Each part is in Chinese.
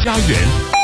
家园。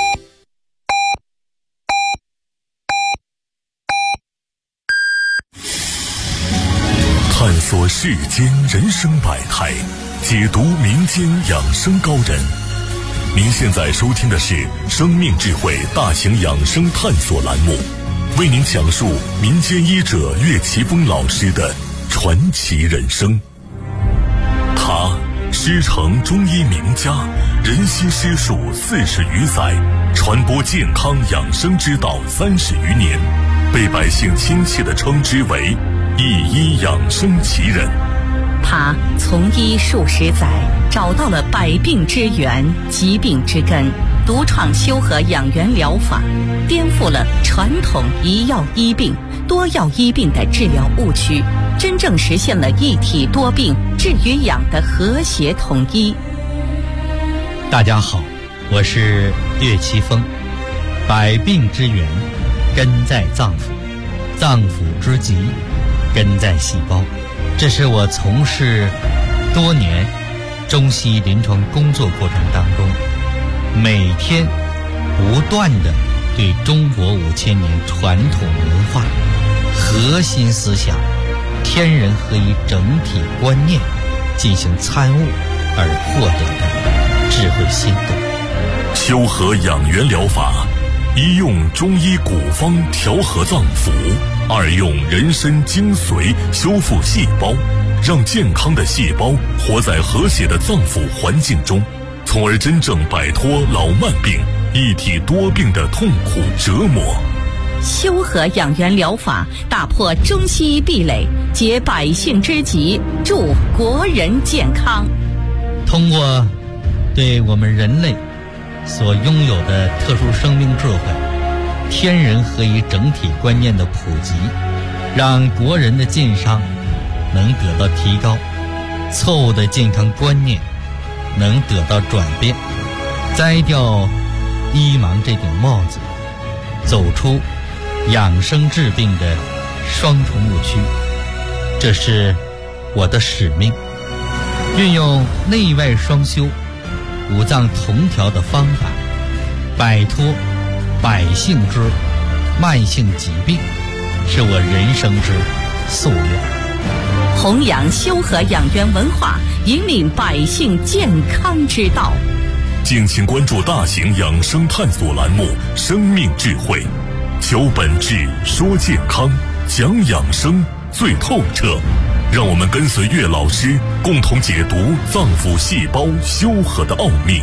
探索世间人生百态，解读民间养生高人。您现在收听的是生命智慧大型养生探索栏目，为您讲述民间医者岳奇峰老师的传奇人生。他师承中医名家，人心师术40余载，传播健康养生之道30余年，被百姓亲切地称之为一医养生奇人。 他从医数十载，找到了百病之源、疾病之根，独创修和养元疗法，颠覆了传统一药医病、多药医病的治疗误区，真正实现了一体多病治与养的和谐统一。 大家好，我是岳奇峰。百病之源根在脏腑，脏腑之疾根在细胞。这是我从事多年中西医临床工作过程当中，每天不断地对中国5000年传统文化核心思想天人合一整体观念进行参悟而获得的智慧心得。 修和养元疗法，一用中医古方调和脏腑，二用人参精髓修复细胞，让健康的细胞活在和谐的脏腑环境中，从而真正摆脱老慢病、一体多病的痛苦折磨。 修和养元疗法打破中西医壁垒，解百姓之急，助国人健康。 通过对我们人类所拥有的特殊生命智慧、天人合一整体观念的普及，让国人的健康能得到提高，错误的健康观念能得到转变，摘掉医盲这顶帽子，走出养生治病的双重误区。这是我的使命，运用内外双修、五脏同调的方法，摆脱百姓之慢性疾病，是我人生之夙愿。 弘扬修和养元文化，引领百姓健康之道。 敬请关注大型养生探索栏目《生命智慧》，求本质，说健康，讲养生最透彻。让我们跟随岳老师，共同解读脏腑细胞修和的奥秘。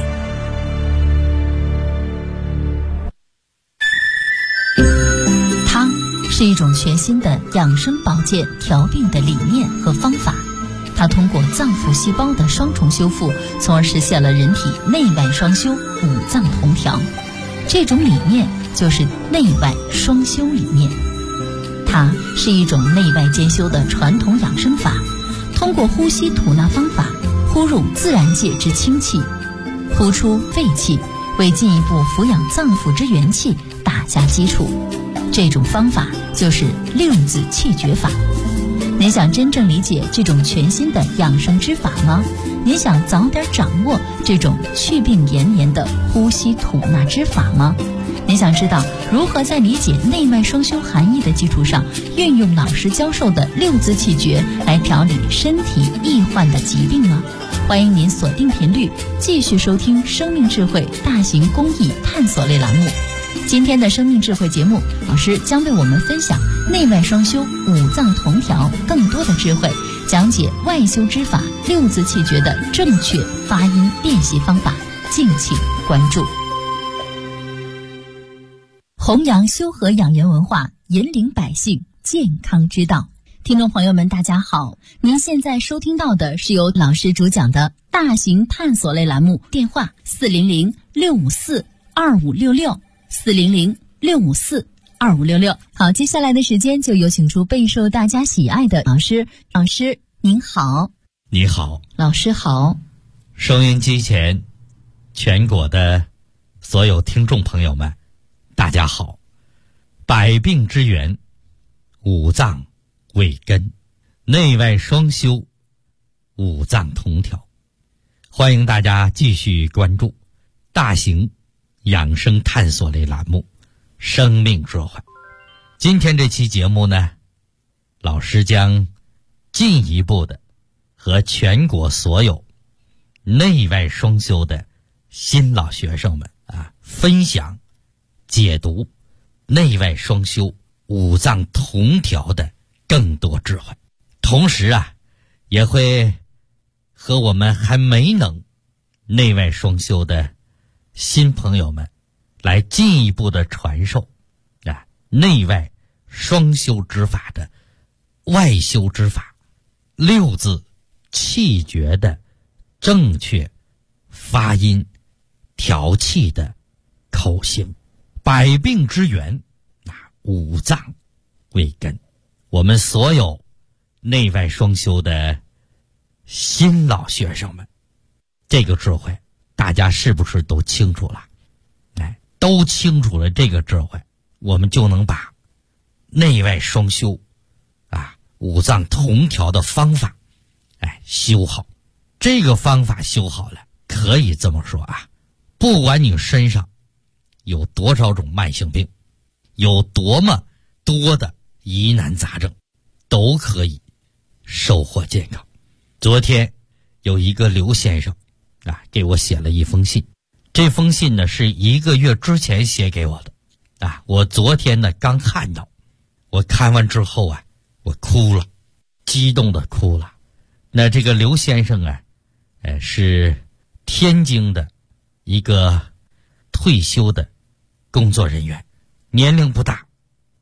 它是一种全新的养生保健调病的理念和方法。它通过脏腑细胞的双重修复，从而实现了人体内外双修、五脏同调。这种理念就是内外双修理念。它是一种内外兼修的传统养生法，通过呼吸吐纳方法，呼入自然界之清气，呼出废气，为进一步抚养脏腑之元气打下基础。这种方法就是六字气诀法。您想真正理解这种全新的养生之法吗？您想早点掌握这种祛病延年的呼吸吐纳之法吗？您想知道如何在理解内外双修含义的基础上，运用老师教授的六字气诀来调理身体易患的疾病吗？欢迎您锁定频率，继续收听生命智慧大型公益探索类栏目。今天的生命智慧节目，老师将为我们分享内外双修、五脏同调更多的智慧，讲解外修之法六字气诀的正确发音练习方法，敬请关注。弘扬修和养元文化，引领百姓健康之道。听众朋友们大家好，您现在收听到的是由老师主讲的大型探索类栏目，电话400-654-2566 400-654-2566。好，接下来的时间就有请出备受大家喜爱的老师。老师您好。 你好。 老师好。 收音机前全国的所有听众朋友们大家好。百病之源，五脏为根，内外双修，五脏同调。欢迎大家继续关注大型养生探索类栏目生命智慧。今天这期节目呢，老师将进一步的和全国所有内外双修的新老学生们分享解读内外双修五脏同调的更多智慧，同时也会和我们还没能内外双修的新朋友们来进一步的传授内外双修之法的外修之法6字气诀的正确发音调气的口型。百病之源五脏为根。我们所有内外双修的新老学生们，这个智慧大家是不是都清楚了？都清楚了这个智慧，我们就能把内外双修五脏同调的方法修好。这个方法修好了，可以这么说不管你身上有多少种慢性病，有多么多的疑难杂症，都可以收获健康。昨天有一个刘先生给我写了一封信，这封信呢是1个月之前写给我的我昨天呢刚看到，我看完之后我哭了，激动的哭了。那这个刘先生是天津的一个退休的工作人员，年龄不大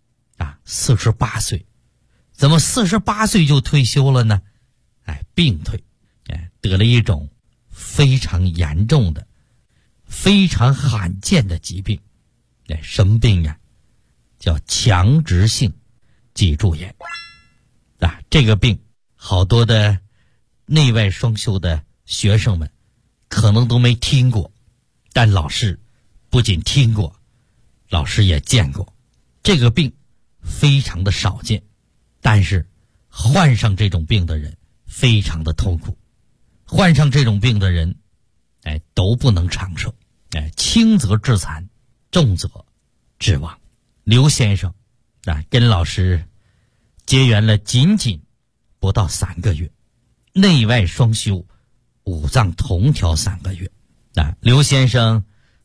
48岁。怎么48岁就退休了呢？病退，得了一种非常严重的非常罕见的疾病。什么病叫强直性脊柱炎这个病好多的内外双修的学生们可能都没听过，但老师不仅听过，老师也见过。这个病非常的少见，但是患上这种病的人非常的痛苦，患上这种病的人都不能长寿，轻则致残，重则致亡。刘先生跟老师结缘了仅仅不到3个月，内外双修五脏同调3个月。刘先生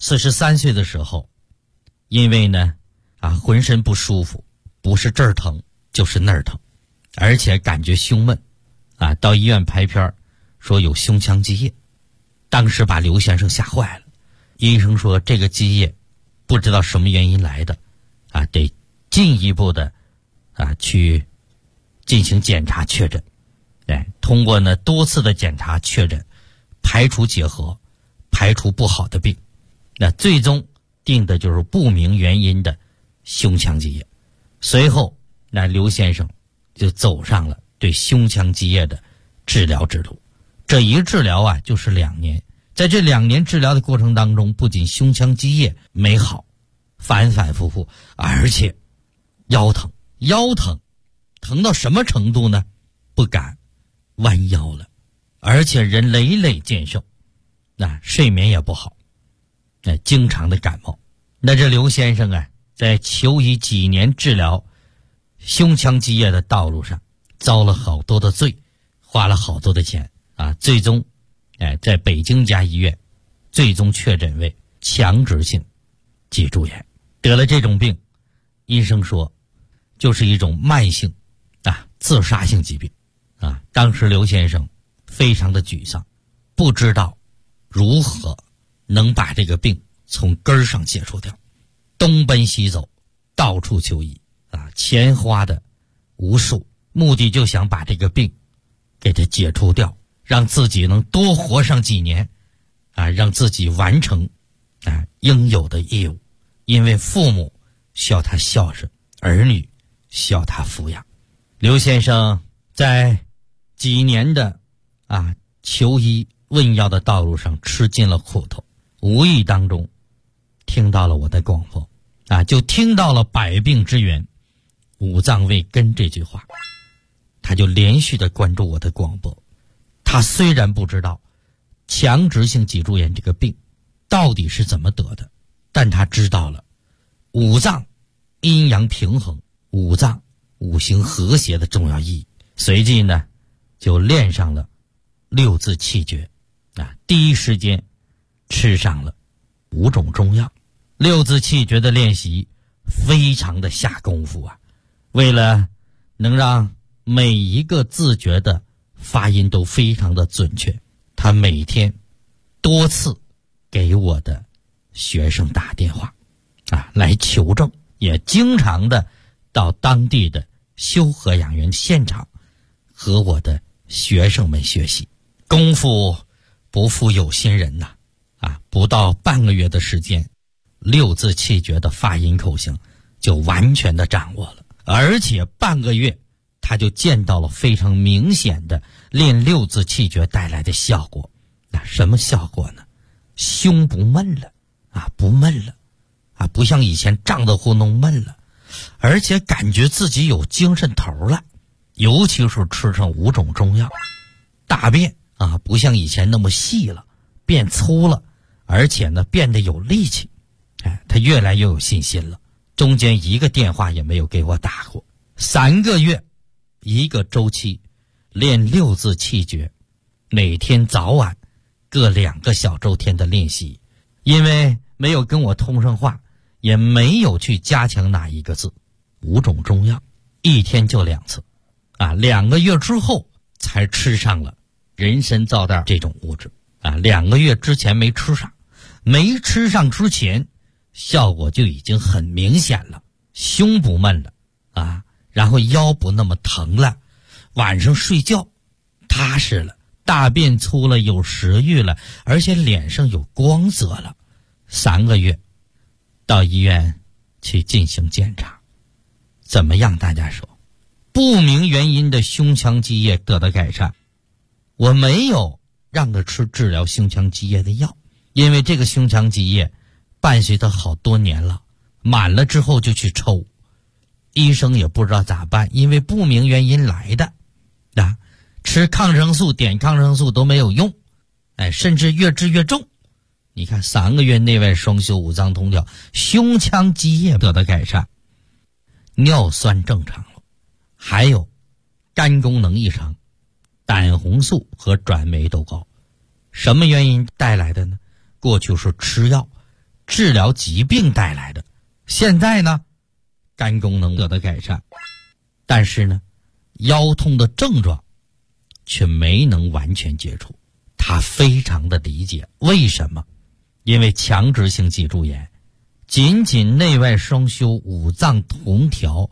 43岁的时候，因为呢浑身不舒服，不是这儿疼就是那儿疼，而且感觉胸闷到医院拍片说有胸腔积液。当时把刘先生吓坏了，医生说这个积液不知道什么原因来的得进一步的去进行检查确诊。通过呢多次的检查确诊，排除结核，排除不好的病，那最终定的就是不明原因的胸腔积液。随后那刘先生就走上了对胸腔积液的治疗之路。这一治疗就是2年。在这2年治疗的过程当中，不仅胸腔积液没好，反反复复，而且腰疼疼到什么程度呢？不敢弯腰了，而且人累累健寿，睡眠也不好，经常的感冒。那这刘先生在求医几年治疗胸腔积液的道路上遭了好多的罪，花了好多的钱最终在北京家医院最终确诊为强直性脊柱炎。得了这种病，医生说就是一种慢性自杀性疾病当时刘先生非常的沮丧，不知道如何能把这个病从根儿上解除掉，东奔西走，到处求医钱花的无数，目的就想把这个病给它解除掉，让自己能多活上几年让自己完成应有的义务。因为父母需要他孝顺，儿女需要他抚养。刘先生在几年的求医问药的道路上吃尽了苦头，无意当中听到了我的广播就听到了百病之源五脏为根这句话，他就连续的关注我的广播。他虽然不知道强直性脊柱炎这个病到底是怎么得的， 但他知道了五脏阴阳平衡、五脏五行和谐的重要意义，随即呢就练上了六字气诀第一时间吃上了5种中药。六字气诀的练习非常的下功夫为了能让每一个字诀的发音都非常的准确，他每天多次给我的学生打电话来求证，也经常的到当地的修和养元现场和我的学生们学习。功夫不负有心人不到半个月的时间，六字气诀的发音口型就完全的掌握了，而且半个月他就见到了非常明显的练六字气诀带来的效果。什么效果呢？胸不闷了不闷了不像以前胀得糊弄闷了，而且感觉自己有精神头了，尤其是吃上5种中药，大便不像以前那么细了，变粗了，而且呢变得有力气。他越来越有信心了，中间一个电话也没有给我打过。3个月一个周期，练六字气诀，每天早晚各2个小周天的练习。因为没有跟我通上话，也没有去加强哪一个字，5种中药一天就2次2个月之后才吃上了人参皂苷这种物质2个月之前没吃上，没吃上之前效果就已经很明显了，胸不闷了然后腰不那么疼了，晚上睡觉踏实了，大便粗了，有食欲了，而且脸上有光泽了。3个月到医院去进行检查，怎么样？大家说，不明原因的胸腔积液得到改善。我没有让他吃治疗胸腔积液的药，因为这个胸腔积液伴随他好多年了，满了之后就去抽，医生也不知道咋办，因为不明原因来的吃抗生素点抗生素都没有用甚至越治越重。你看3个月内外双修5脏通调，胸腔积液得到改善，尿酸正常了，还有肝功能异常，胆红素和转酶都高。什么原因带来的呢？过去是吃药治疗疾病带来的，现在呢肝功能得到改善，但是呢腰痛的症状却没能完全解除。他非常的理解为什么，因为强直性脊柱炎仅仅内外双修5脏同调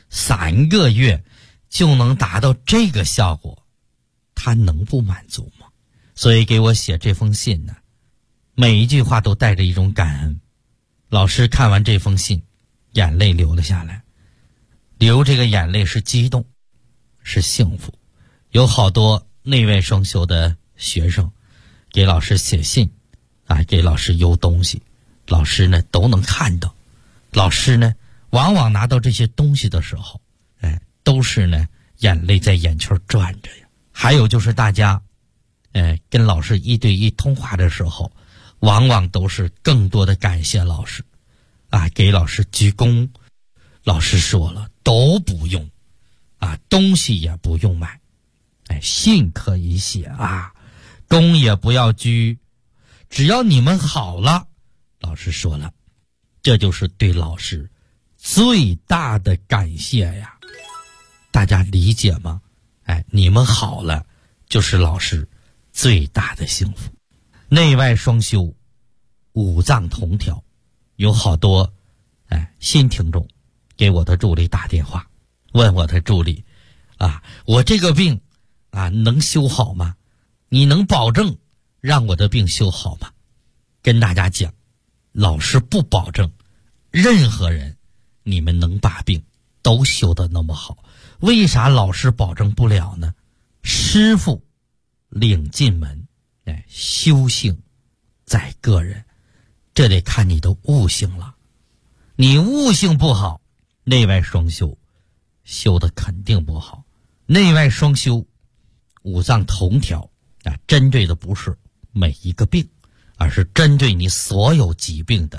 3个月就能达到这个效果，他能不满足吗？所以给我写这封信呢，每一句话都带着一种感恩。老师看完这封信眼泪流了下来，流这个眼泪是激动是幸福。有好多内外双修的学生给老师写信给老师邮东西，老师呢都能看到。老师呢往往拿到这些东西的时候都是呢眼泪在眼圈转着呀。还有就是大家跟老师1对1通话的时候，往往都是更多的感谢老师给老师鞠躬。老师说了都不用东西也不用买信可以写躬也不要鞠，只要你们好了。老师说了，这就是对老师最大的感谢呀。大家理解吗？你们好了就是老师最大的幸福。内外双修5脏同调，有好多新听众给我的助理打电话，问我的助理我这个病能修好吗？你能保证让我的病修好吗？跟大家讲，老师不保证任何人你们能把病都修得那么好。为啥老师保证不了呢？师傅领进门修行在个人，这得看你的悟性了。你悟性不好，内外双修修得肯定不好。内外双修5脏同调针对的不是每一个病，而是针对你所有疾病的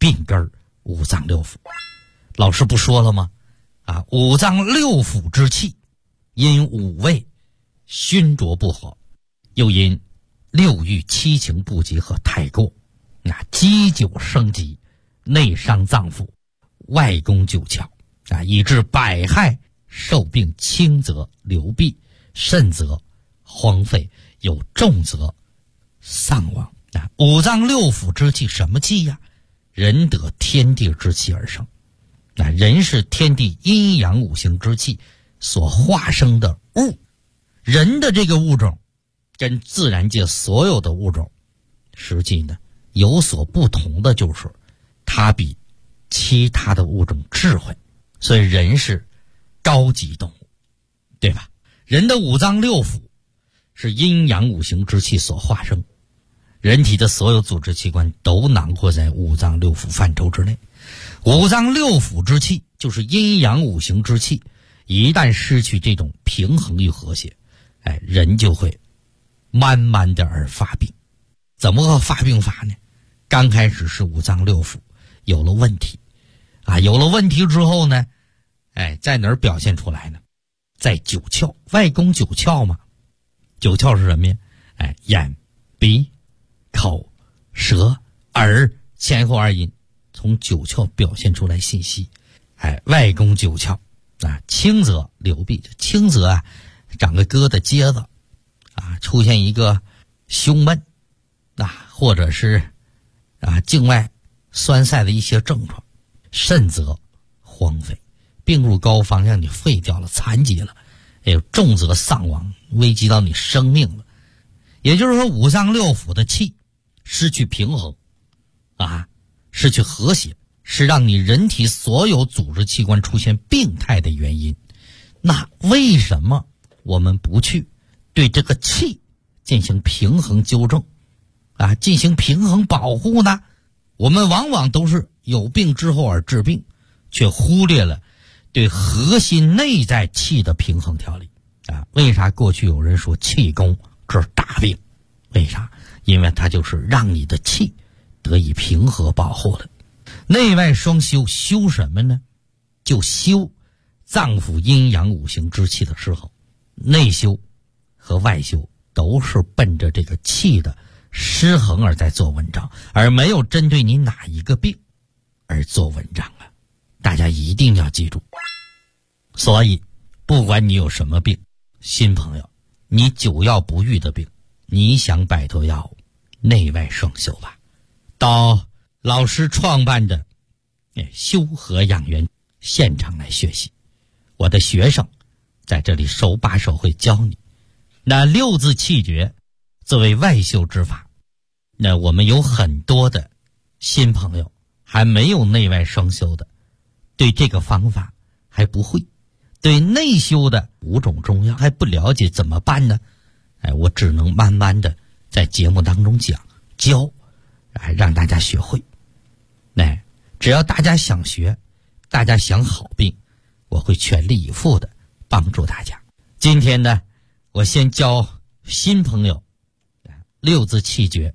病根五脏六腑。老师不说了吗？五脏六腑之气因五味熏灼不和，又因六欲七情不及和太过，积久生疾，内伤脏腑，外攻九窍，以致百害，受病轻则流弊，甚则荒废，有重则丧亡。五脏六腑之气什么气呀？人得天地之气而生。人是天地阴阳五行之气所化生的物，人的这个物种跟自然界所有的物种实际呢有所不同的，就是它比其他的物种智慧，所以人是高级动物，对吧？人的五脏六腑是阴阳五行之气所化生，人体的所有组织器官都囊括在五脏六腑范畴之内。五脏六腑之气就是阴阳五行之气，一旦失去这种平衡与和谐，人就会慢慢的而发病。怎么个发病法呢？刚开始是五脏六腑有了问题，有了问题之后呢，在哪儿表现出来呢？在九窍，外攻九窍嘛。九窍是什么呀？眼、鼻、口、舌、耳，前后二阴，从九窍表现出来信息。外攻九窍，轻则流弊，轻则长个疙瘩疖子，出现一个胸闷，或者是境外栓塞的一些症状，甚则荒废，病入膏肓，让你废掉了，残疾了，重则丧亡，危及到你生命了。也就是说，五脏六腑的气失去平衡，失去和谐，是让你人体所有组织器官出现病态的原因。那为什么我们不去对这个气进行平衡纠正，进行平衡保护呢？我们往往都是有病之后而治病，却忽略了对核心内在气的平衡调理。为啥过去有人说气功这是大病？为啥？因为它就是让你的气得以平和保护的。内外双修，修什么呢？就修脏腑阴阳五行之气的时候，内修和外修都是奔着这个气的失衡而在做文章，而没有针对你哪一个病而做文章大家一定要记住。所以不管你有什么病，新朋友，你久药不愈的病，你想摆脱药物，内外双修吧。到老师创办的修和养元现场来学习，我的学生在这里手把手会教你。那六字气诀作为外修之法，那我们有很多的新朋友还没有内外双修的，对这个方法还不会，对内修的5种中药还不了解，怎么办呢？我只能慢慢的在节目当中讲教，让大家学会。只要大家想学，大家想好病，我会全力以赴的帮助大家。今天呢，我先教新朋友六字气诀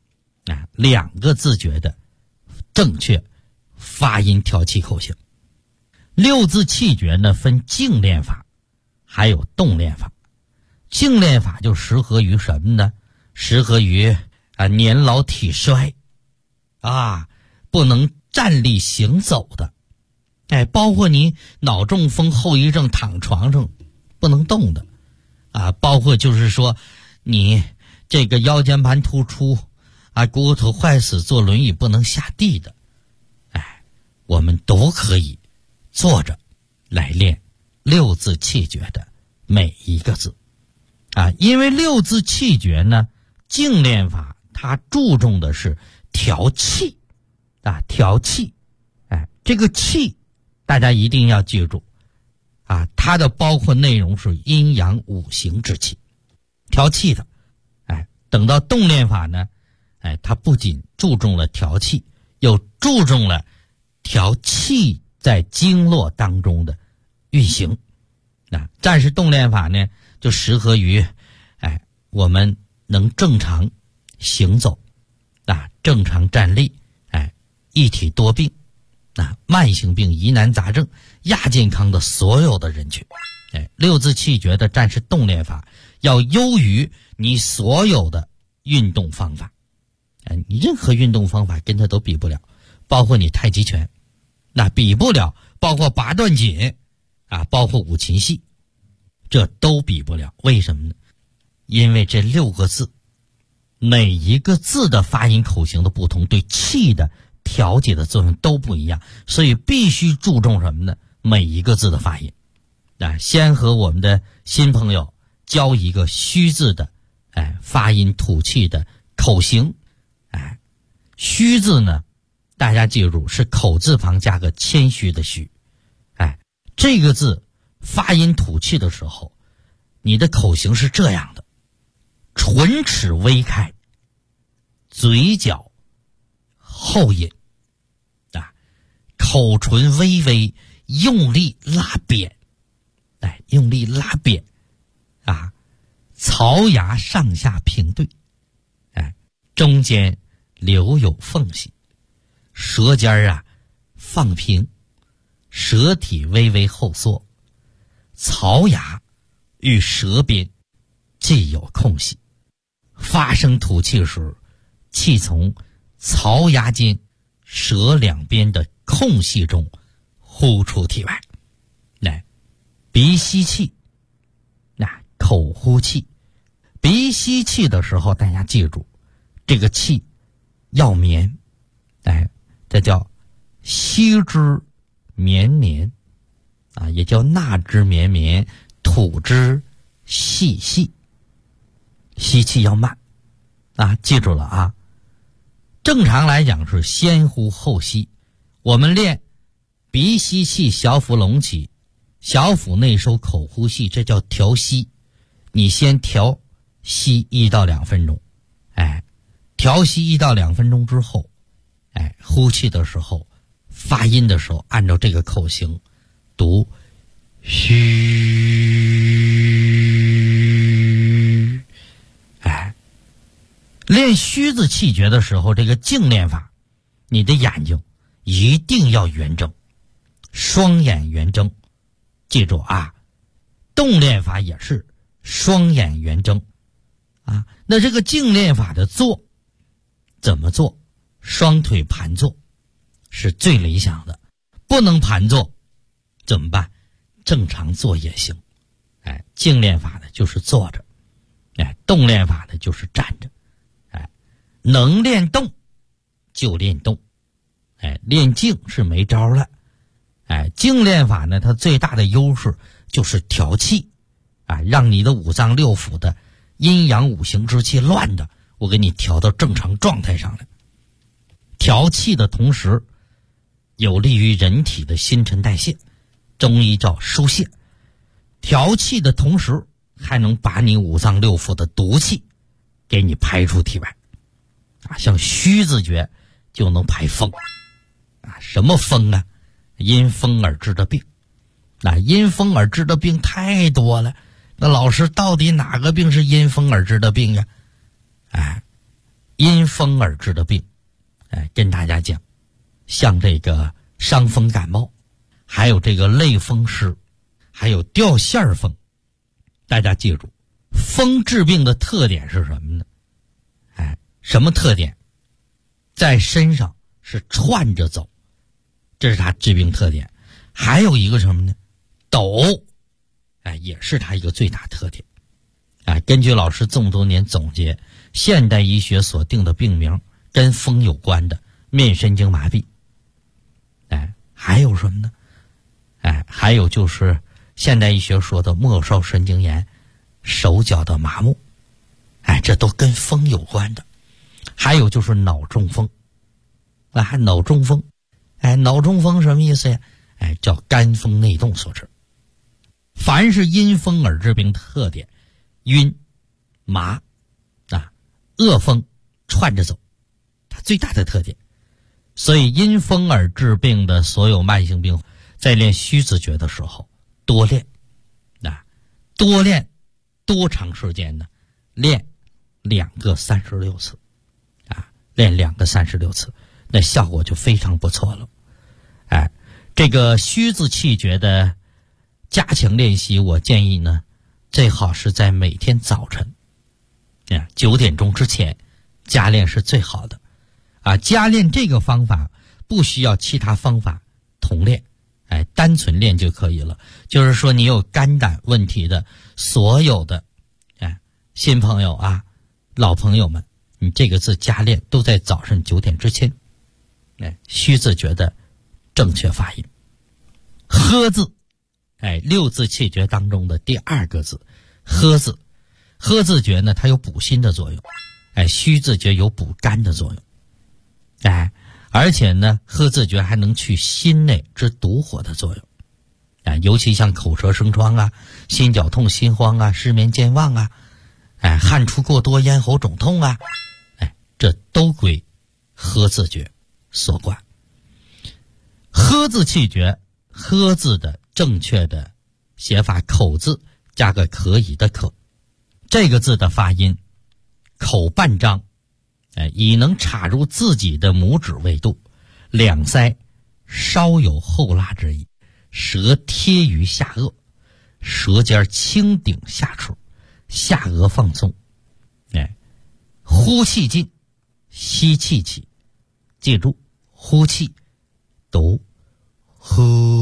2个字诀的正确发音调气口型。六字气诀呢分静练法还有动练法。静练法就适合于什么呢？适合于年老体衰不能站立行走的，包括你脑中风后遗症躺床上不能动的包括就是说你这个腰间盘突出骨头坏死坐轮椅不能下地的，我们都可以坐着来练六字气诀的每一个字因为六字气诀呢，静练法它注重的是调气调气这个气大家一定要记住它的包括内容是阴阳五行之气，调气的等到动练法呢它不仅注重了调气，又注重了调气在经络当中的运行暂时动练法呢就适合于我们能正常行走正常站立一体多病，慢性病、疑难杂症、亚健康的所有的人群。六字气诀的战士动练法要优于你所有的运动方法，你任何运动方法跟它都比不了，包括你太极拳，那比不了，包括拔段锦包括五禽戏，这都比不了。为什么呢？因为这6个字每一个字的发音口型的不同，对气的调节的作用都不一样，所以必须注重什么呢？每一个字的发音。先和我们的新朋友教一个虚字的发音吐气的口型。虚字呢，大家记住是口字旁加个谦虚的虚。这个字发音吐气的时候，你的口型是这样的：唇齿微开，嘴角后引，口唇微微用力拉扁，用力拉扁，槽牙上下平对，中间留有缝隙，舌尖放平，舌体微微后缩，槽牙与舌边既有空隙，发声吐气时，气从槽牙间舌两边的空隙中呼出体外。鼻吸气，口呼气。鼻吸气的时候，大家记住，这个气要绵，这叫吸之绵绵，也叫纳之绵绵，吐之细细。吸气要慢，记住了正常来讲是先呼后吸，我们练鼻吸气，小腹隆起，小腹内收，口呼气，这叫调息。你先调息1到2分钟，调息1到2分钟之后，呼气的时候，发音的时候，按照这个口型读虚。练虚字气诀的时候，这个静练法，你的眼睛一定要圆睁，双眼圆睁。记住动练法也是双眼圆睁那这个静练法的坐怎么做？双腿盘坐是最理想的，不能盘坐怎么办？正常坐也行。静练法的就是坐着，动练法的就是站着。能练动就练动，练静是没招了。静练法呢，它最大的优势就是调气，让你的五脏六腑的阴阳五行之气乱的，我给你调到正常状态上来。调气的同时，有利于人体的新陈代谢，中医叫疏泄。调气的同时，还能把你五脏六腑的毒气给你排出体外。像虚字诀就能排风什么风因风而致的病。因风而致的病太多了，那老师到底哪个病是因风而致的病因风而致的病跟大家讲，像这个伤风感冒，还有这个类风湿，还有掉线风。大家记住，风治病的特点是什么呢？什么特点？在身上是串着走，这是它治病特点。还有一个什么呢？抖，也是它一个最大特点。根据老师这么多年总结，现代医学所定的病名跟风有关的，面神经麻痹。还有什么呢？还有就是现代医学说的末梢神经炎、手脚的麻木，这都跟风有关的。还有就是脑中风，脑中风，脑中风什么意思呀？叫肝风内动所致。凡是因风而致病特点，晕、麻、恶风串着走，它最大的特点。所以因风而致病的所有慢性病，在练虚字诀的时候多练，多练多长时间呢？练2个36次，练2个36次。 那效果就非常不错了。哎，这个虚字气诀的加强练习，我建议呢，最好是在每天早晨9点钟之前加练是最好的。加练这个方法不需要其他方法同练，单纯练就可以了。就是说你有肝胆问题的所有的新朋友老朋友们，你这个字加练都在早上9点之前。虚字诀的正确发音，呵字，6字气诀当中的第2个字，呵字。呵字诀呢，它有补心的作用，虚字诀有补肝的作用，而且呢，呵字诀还能去心内之毒火的作用，尤其像口舌生疮心绞痛、心慌失眠健忘汗出过多、咽喉肿痛这都归呵字诀所管。呵字气诀，呵字的正确的写法，口字加个可以的可，这个字的发音口半张，以能插入自己的拇指为度，两腮稍有后拉之意，舌贴于下颚，舌尖轻顶下齿，下颚放松，呼气进，吸气起，记住呼气读呼，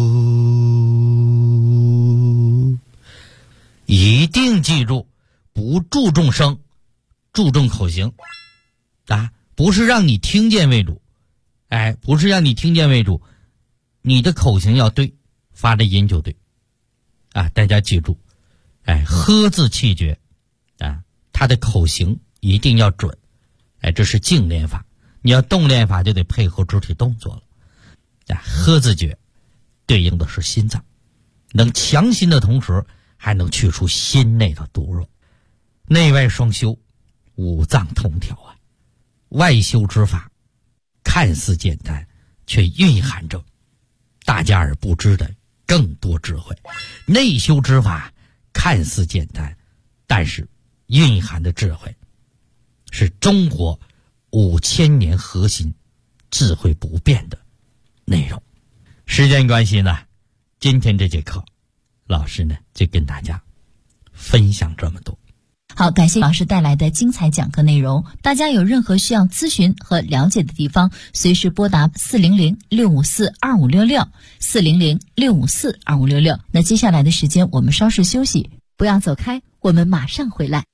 一定记住不注重声，注重口型不是让你听见为主，不是让你听见为主，你的口型要对，发的音就对大家记住呵字气诀它的口型一定要准，这是静练法，你要动练法就得配合肢体动作了呵字诀对应的是心脏，能强心的同时还能去除心内的毒热，内外双修，五脏同调外修之法看似简单，却蕴含着大家而不知的更多智慧。内修之法看似简单，但是蕴含的智慧是中国5000年核心智慧不变的内容。时间关系呢，今天这节课老师呢就跟大家分享这么多。 好，感谢老师带来的精彩讲课内容。大家有任何需要咨询和了解的地方，随时拨打400-654-2566 400-654-2566。那接下来的时间我们稍事休息，不要走开，我们马上回来。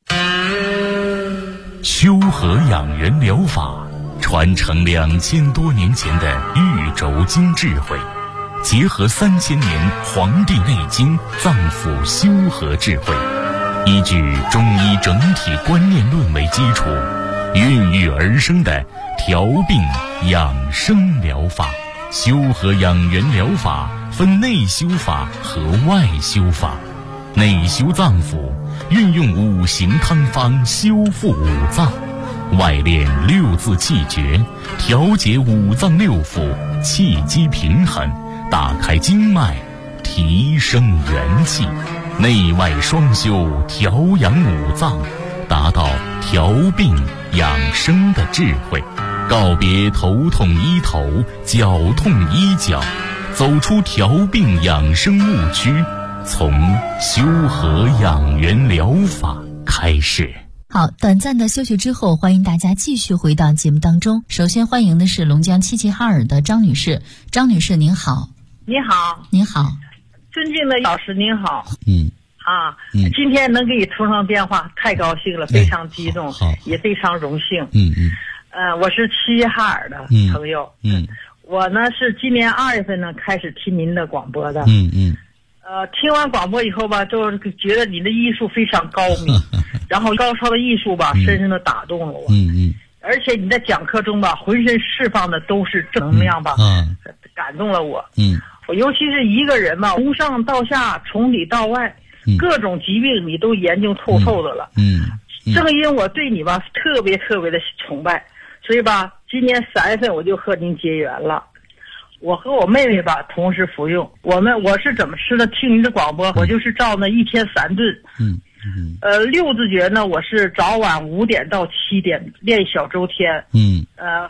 修和养元疗法传承2000多年前的玉轴经智慧，结合3000年《黄帝内经》脏腑修和智慧，依据中医整体观念论为基础，孕育而生的调病养生疗法。修和养元疗法分内修法和外修法。内修脏腑，运用5行汤方修复五脏；外练6字气诀，调节五脏六腑，气机平衡，打开经脉，提升元气。内外双修，调养五脏，达到调病养生的智慧。告别头痛医头，脚痛医脚，走出调病养生误区，从修和养元疗法开始。 好，短暂的休息之后，欢迎大家继续回到节目当中。首先欢迎的是龙江齐齐哈尔的张女士。张女士您好。 你好。 您好。 尊敬的老师您好。今天能给你通上电话太高兴了，非常激动，也非常荣幸。我是齐齐哈尔的朋友。我呢是今年2月份呢开始听您的广播的。听完广播以后吧，就是觉得你的艺术非常高明，然后高超的艺术吧，深深的打动了我。而且你在讲课中吧，浑身释放的都是正能量吧，感动了我。我尤其是一个人嘛，从上到下，从里到外，各种疾病你都研究透透的了。正因我对你吧特别特别的崇拜，所以吧，今年3月份我就和您结缘了。我和我妹妹吧同时服用，我是怎么吃的？听您的广播，我就是照那1天3顿。6字诀呢，我是早晚5点到7点练小周天。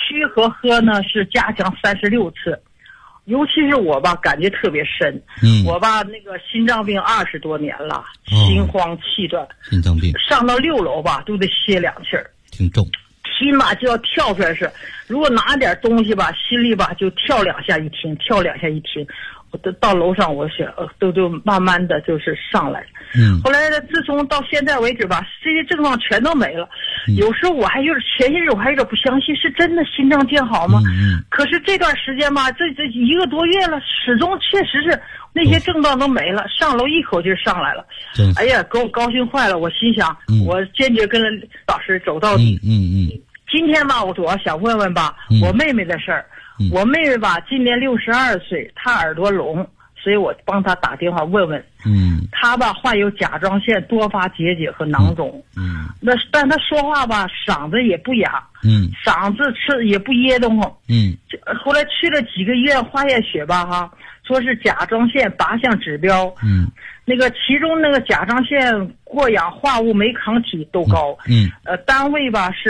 虚和喝呢是加强36次，尤其是我吧感觉特别深。我吧那个心脏病20多年了，心慌气短， 心脏病上到6楼吧都得歇2气儿， 挺重。 心吧就要跳出来是，如果拿点东西吧，心里吧就跳2下一停，跳2下一停。我到楼上我想都慢慢的就是上来。后来自从到现在为止吧，这些症状全都没了。有时候我还就是前些日我还有点不相信，是真的心脏健好吗？可是这段时间吧，这1个多月了，始终确实是那些症状都没了，上楼一口气上来了。哎呀，给我高兴坏了！我心想，我坚决跟老师走到底。今天吧，我主要想问问吧，我妹妹的事儿。我妹妹吧，今年62岁，她耳朵聋，所以我帮她打电话问问。她吧患有甲状腺多发结节和囊肿。但她说话吧，嗓子也不哑。嗓子吃也不噎得慌。后来去了几个医院化验血吧，哈，说是甲状腺8项指标。那个其中那个甲状腺过氧化物酶抗体都高。单位吧是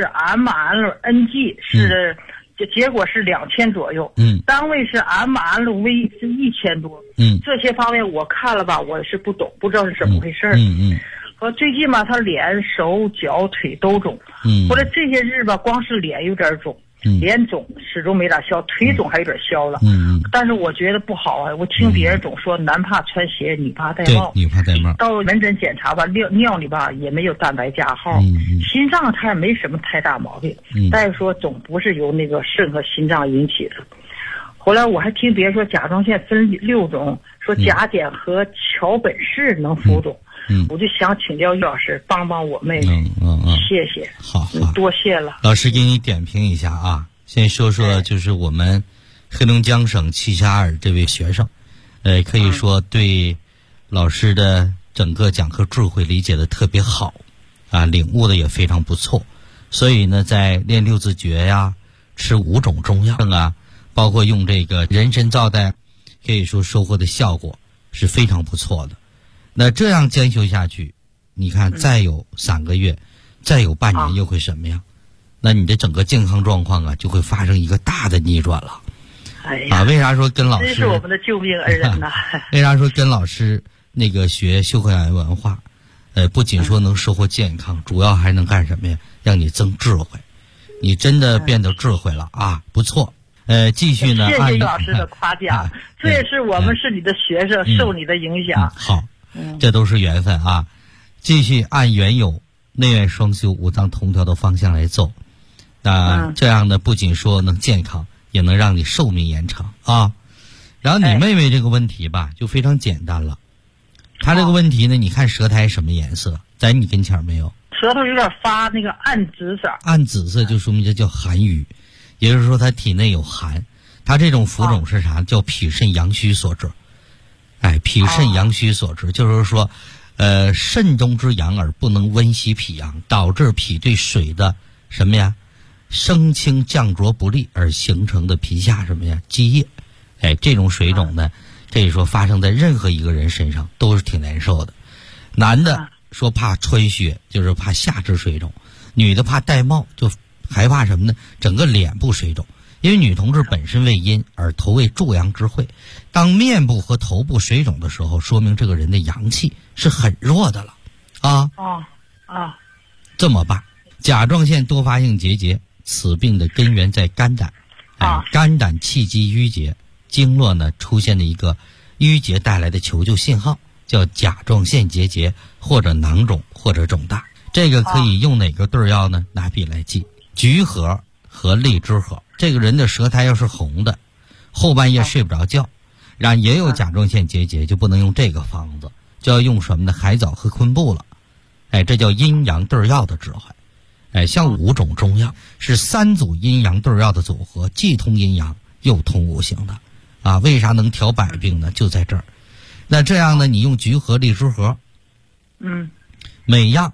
mRNG 是。结果是2000左右，单位是 mRV 是1000多，这些方面我看了吧，我是不懂，不知道是怎么回事。和最近吧，他脸、手、脚、腿都肿，后来这些日吧，光是脸有点肿，脸肿始终没咋消，腿肿还有点消了。但是我觉得不好啊，我听别人总说男怕穿鞋，女怕戴帽。 女怕戴帽。到门诊检查吧，尿里吧也没有蛋白加号，心脏它也没什么太大毛病。大夫说总不是由那个肾和心脏引起的。后来我还听别人说甲状腺分6种，说甲减和桥本氏能浮肿。我就想请教于老师帮帮我妹妹。谢谢。 好， 多谢了。 老师给你点评一下啊，先说说就是我们黑龙江省齐齐哈尔这位学生，可以说对老师的整个讲课智慧理解的特别好啊，领悟的也非常不错。所以呢，在练6字诀呀，吃5种中药啊，包括用这个人参皂苷，可以说收获的效果是非常不错的。那这样坚修下去，你看再有3个月，再有半年又会什么样？那你的整个健康状况啊，就会发生一个大的逆转了。为啥说跟老师？ 这是我们的救命恩人呐！ 为啥说跟老师那个学修课养文化，不仅说能收获健康，主要还能干什么呀？让你增智慧，你真的变得智慧了啊！不错。继续呢。 谢谢于老师的夸奖，这也是我们是你的学生，受你的影响。 好。这都是缘分啊！继续按原有内外双修、五脏同调的方向来走，那这样呢，不仅说能健康，也能让你寿命延长啊。然后你妹妹这个问题吧，就非常简单了。她这个问题呢，你看舌苔什么颜色？在你跟前没有？ 舌头有点发那个暗紫色。 暗紫色就说明这叫寒郁，也就是说她体内有寒。她这种浮肿是啥？叫脾肾阳虚所致。脾肾阳虚所致，就是说，肾中之阳而不能温习脾阳，导致脾对水的什么呀，升清降浊不利而形成的皮下什么呀积液。这种水肿呢，这一说发生在任何一个人身上都是挺难受的。男的说怕穿靴，就是怕下肢水肿；女的怕戴帽，就害怕什么呢？整个脸部水肿。因为女同志本身为阴，而头为助阳之会，当面部和头部水肿的时候，说明这个人的阳气是很弱的了啊。这么办？甲状腺多发性结节，此病的根源在肝胆。肝胆气机淤结，经络呢出现的一个淤结带来的求救信号，叫甲状腺结节或者囊肿或者肿大。这个可以用哪个对药呢？拿笔来记：橘核和荔枝核。这个人的舌苔要是红的，后半夜睡不着觉，然后也有甲状腺结节，就不能用这个方子，就要用什么呢？海藻和昆布了。这叫阴阳对药的智慧。像5种中药是3组阴阳对药的组合，既通阴阳又通五行的啊。为啥能调百病呢？就在这儿。那这样呢，你用橘核、荔枝核，每样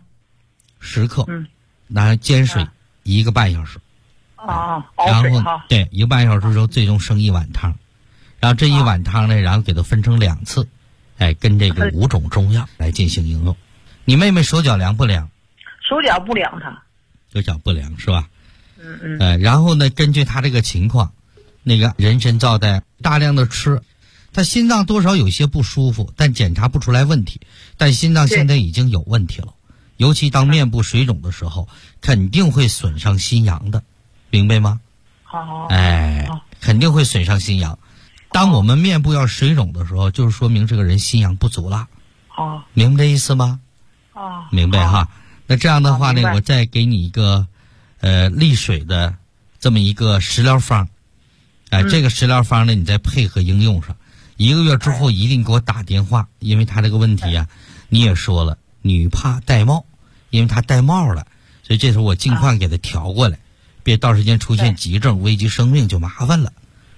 10克，拿煎水1个半小时。然后对1个半小时之后，最终生1碗汤，然后这1碗汤呢，然后给它分成2次，跟这个5种中药来进行应用。你妹妹手脚凉不凉？ 手脚不凉，她手脚不凉是吧？ 然后呢，根据他这个情况，那个人参皂苷大量的吃，他心脏多少有些不舒服，但检查不出来问题，但心脏现在已经有问题了，尤其当面部水肿的时候，肯定会损伤心阳的，明白吗？ 好， 肯定会损伤心阳。当我们面部要水肿的时候，就是说明这个人心阳不足了。明白这意思吗？明白哈。那这样的话呢，我再给你一个利水的这么一个食疗方，这个食疗方呢，你再配合应用上，1个月之后一定给我打电话，因为他这个问题啊，你也说了，女怕戴帽，因为他戴帽了，所以这时候我尽快给他调过来，别到时间出现急症危及生命就麻烦了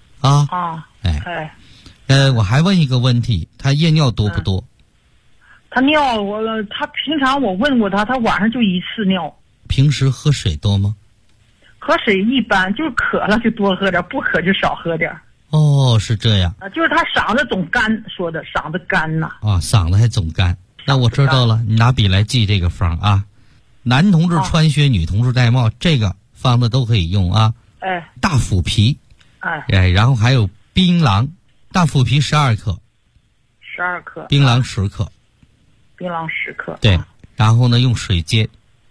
我还问一个问题，他夜尿多不多？ 他尿他平常我问过他晚上就1次尿。 平时喝水多吗？ 喝水一般，就是渴了就多喝点，不渴就少喝点。 是这样。 就是他嗓子总干，说的嗓子干呐。 嗓子还总干。那我知道了，你拿笔来记这个方啊。男同志穿靴，女同志戴帽，这个方子都可以用啊。大腐皮。然后还有槟榔，大腐皮12克。 12克。 槟榔10克。 槟榔10克。 对，然后呢用水煎。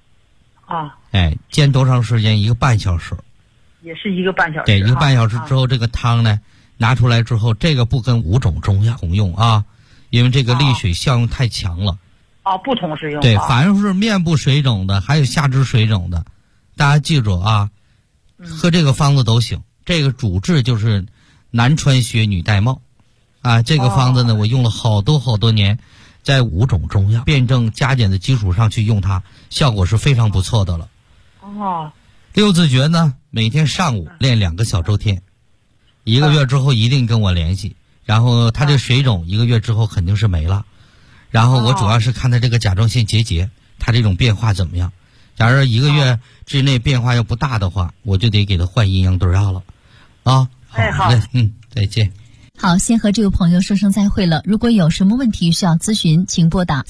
煎多长时间？1个半小时。 也是1个半小时。 对，1个半小时之后，这个汤呢拿出来之后，这个不跟5种中药同用啊，因为这个利水效用太强了。 不同时用。 对，凡是面部水肿的，还有下肢水肿的，大家记住啊，喝这个方子都行。这个主治就是男穿靴，女戴帽这个方子呢，我用了好多年。在5种中药辩证加减的基础上去用它，效果是非常不错的了。六字诀呢，每天上午练2个小周天，1个月之后一定跟我联系。然后他这水肿1个月之后肯定是没了。然后我主要是看他这个甲状腺结节，他这种变化怎么样。假如1个月之内变化要不大的话，我就得给他换阴阳对药了。好嘞，再见。 好，先和这位朋友说声再会了。如果有什么问题需要咨询，请拨打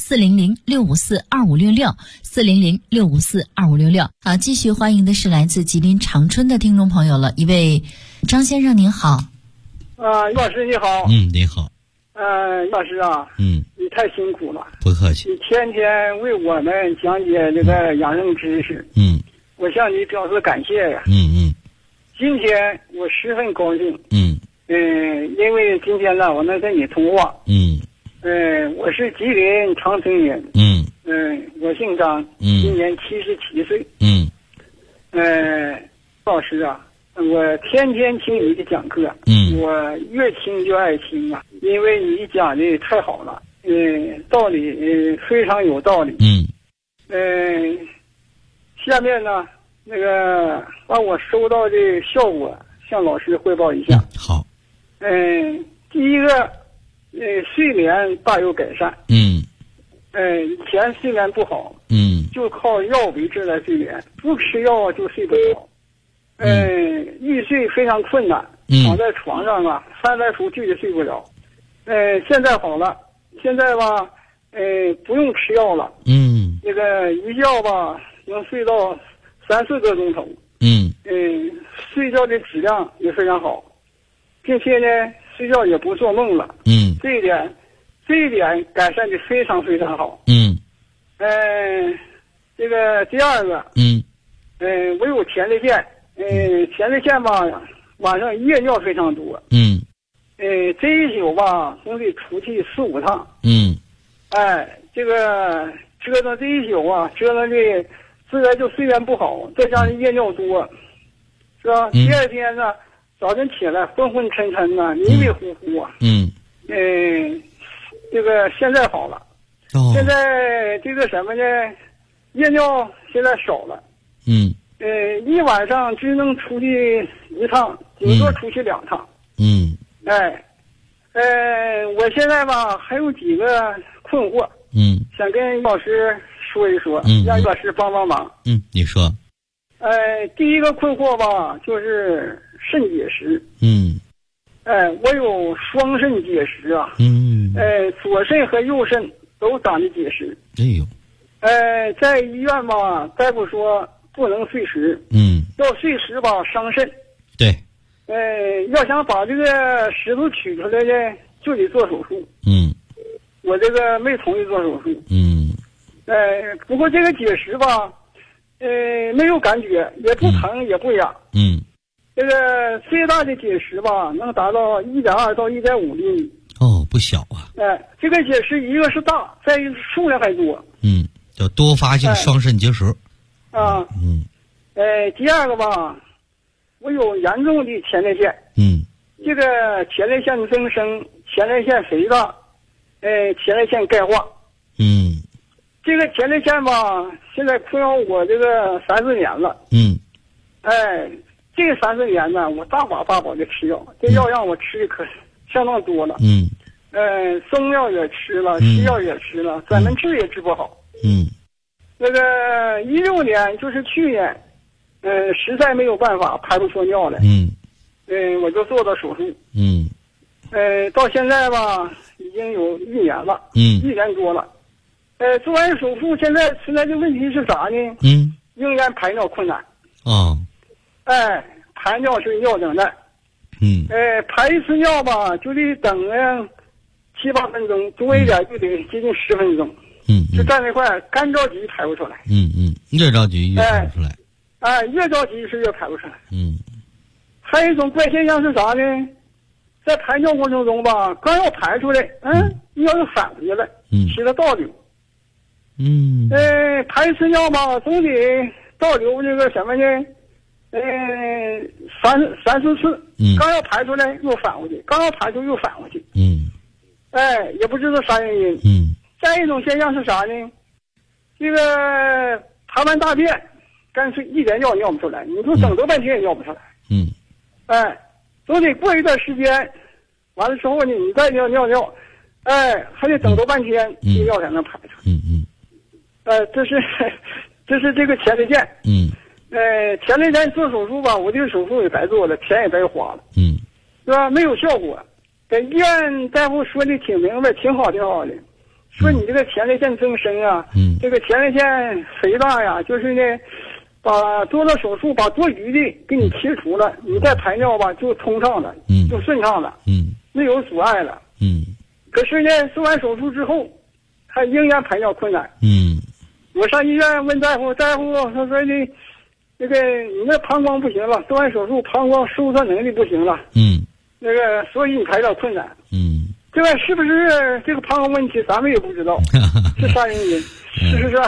400-654-2566，400-654-2566。好，继续欢迎的是来自吉林长春的听众朋友了，一位张先生您好。 老师你好。 你好。 老师啊，你太辛苦了。 不客气。 你天天为我们讲解这个养生知识。我向你表示感谢呀。今天我十分高兴。因为今天呢，我能跟你通话。我是吉林长春人。我姓张。今年77岁。老师啊，我天天听你的讲课。我越听就爱听啊，因为你讲的太好了。道理非常有道理。下面呢，那个把我收到的效果向老师汇报一下。 好。 第一个，睡眠大有改善。以前睡眠不好。就靠药维持来睡眠，不吃药就睡不着。入睡非常困难，躺在床上啊，翻来覆去就睡不着。现在好了，现在吧，不用吃药了。那个一觉吧，能睡到3-4个钟头。睡觉的质量也非常好。并且呢，睡觉也不做梦了。这一点改善的非常非常好。这个第二个，我有前列腺，前列腺吧，晚上夜尿非常多。这一宿吧，总得出去4-5趟。这个折腾这一宿啊，折腾的自然就睡眠不好，再加上夜尿多，是吧？第二天呢，早晨起来昏昏沉沉的，迷迷糊糊啊。这个现在好了。现在这个什么呢？夜尿现在少了。一晚上只能出去1趟，顶多出去2趟。我现在吧还有几个困惑。想跟老师说一说，让老师帮帮忙。 你说。 第一个困惑吧，就是肾结石。我有双肾结石啊。左肾和右肾都长的结石。在医院吧，大夫说不能碎石。 要碎石吧伤肾。 对。 要想把这个石头取出来呢，就得做手术。我这个没同意做手术。不过这个结石吧，没有感觉，也不疼也不痒。这个最大的结石吧，能达到1.2到1.5厘米。 哦，不小啊。 这个结石一个是大，再一个数量还多。 叫多发性双肾结石。 第二个吧，我有严重的前列腺。这个前列腺增生、前列腺肥大，前列腺钙化。这个前列腺吧，现在困扰我这个3-4年了。这个3-4年呢，我大把的吃药，这药让我吃的可相当多了。中药也吃了，西药也吃了，专门治也治不好。那个16年就是去年，实在没有办法排不出尿来。我就做的手术。到现在吧，已经有1年了。1年多了。做完手术，现在存在的问题是啥呢？仍然排尿困难。排尿是尿等待。排一次尿吧，就得等7-8分钟，多一点就得接近10分钟。就站那块干着急排不出来。 越着急越排不出来。 越着急是越排不出来。还有一种怪现象是啥呢？在排尿过程中吧，刚要排出来，尿又返回来，起了倒流。排一次尿吧，总得倒流这个什么呢？3-4次。刚要排出来又返回去，刚要排出又返回去。也不知道啥原因。再一种现象是啥呢？这个排完大便，干脆一点尿尿不出来，你说等多半天也尿不出来。总得过一段时间，完了之后呢，你再尿，还得等多半天，这尿才能排出。这是这个前列腺。前列腺做手术吧，我这个手术也白做了，钱也白花了。是吧？没有效果。在医院大夫说的挺明白，挺好的。说你这个前列腺增生啊，这个前列腺肥大呀，就是呢，把做了手术，把多余的给你切除了，你再排尿吧就通畅了，就顺畅了，没有阻碍了。可是呢，做完手术之后，还仍然排尿困难。我上医院问大夫，他说的，这个你那膀胱不行了，做完手术膀胱收缩能力不行了。那个所以你排尿困难。这个是不是这个膀胱问题，咱们也不知道是啥原因，是不是？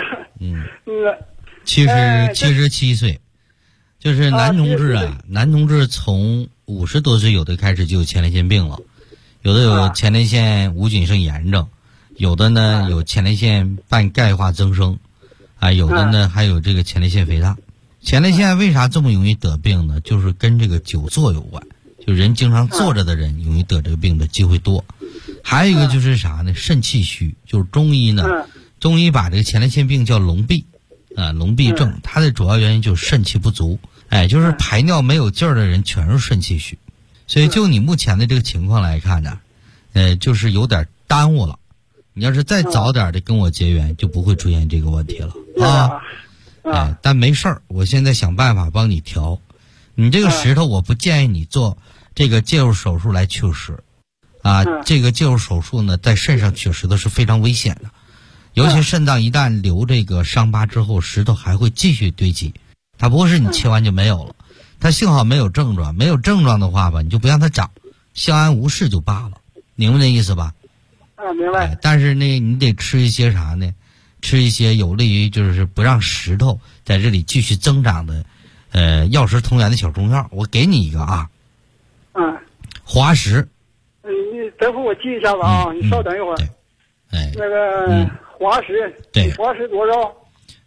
77岁，就是男同志啊，男同志从50多岁有的开始就有前列腺病了，有的有前列腺无菌性炎症，有的呢有前列腺半钙化增生，有的呢还有这个前列腺肥大。前列腺为啥这么容易得病呢？就是跟这个久坐有关，就人经常坐着的人容易得这个病的机会多。还有一个就是啥呢？肾气虚，就是中医呢，中医把这个前列腺病叫龙闭，龙闭症，它的主要原因就是肾气不足，就是排尿没有劲儿的人全是肾气虚，所以就你目前的这个情况来看呢，就是有点耽误了。你要是再早点的跟我结缘，就不会出现这个问题了但没事儿，我现在想办法帮你调。你这个石头，我不建议你做这个介入手术来取石。这个介入手术呢，在肾上取石头是非常危险的，尤其肾脏一旦留这个伤疤之后，石头还会继续堆积，它不是你切完就没有了，它幸好没有症状，没有症状的话吧，你就不让它长，相安无事就罢了，明白这意思吧？ 明白。 但是呢，你得吃一些啥呢？吃一些有利于就是不让石头在这里继续增长的，药食同源的小中药，我给你一个啊。滑石。 等会儿我记一下子啊，你稍等一会儿。那个滑石， 对， 滑石多少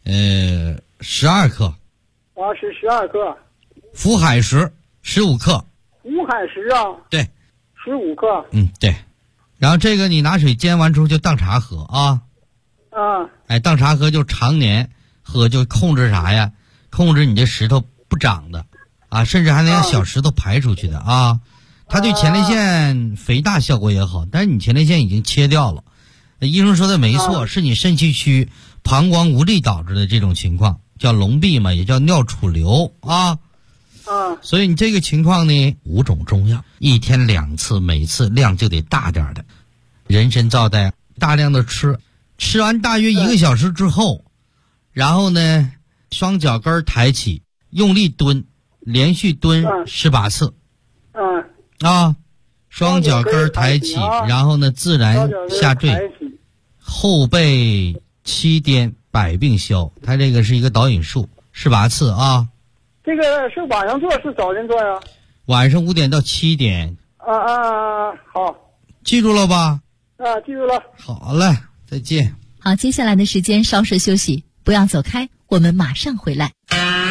？12克。 滑石12克。 福海石15克。 福海石啊？ 对 ，15克。 对。然后这个你拿水煎完之后就当茶喝啊。当茶喝就常年喝，就控制啥呀？控制你这石头不长的甚至还能让小石头排出去的它对前列腺肥大效果也好，但是你前列腺已经切掉了。医生说的没错，是你肾气虚、膀胱无力导致的这种情况，叫龙闭嘛，也叫尿储留所以你这个情况呢，5种中药，1天2次，每次量就得大点的。人参皂苷大量的吃完大约1个小时之后，然后呢，双脚跟抬起，用力蹲，连续蹲18次。双脚跟抬起，然后呢自然下坠，后背7颠，百病消。它这个是一个导引术，18次啊。 这个是晚上做是早晨做呀？ 晚上5点到7点。 好， 记住了吧？ 记住了。 好嘞，再见。 好，接下来的时间稍事休息，不要走开，我们马上回来。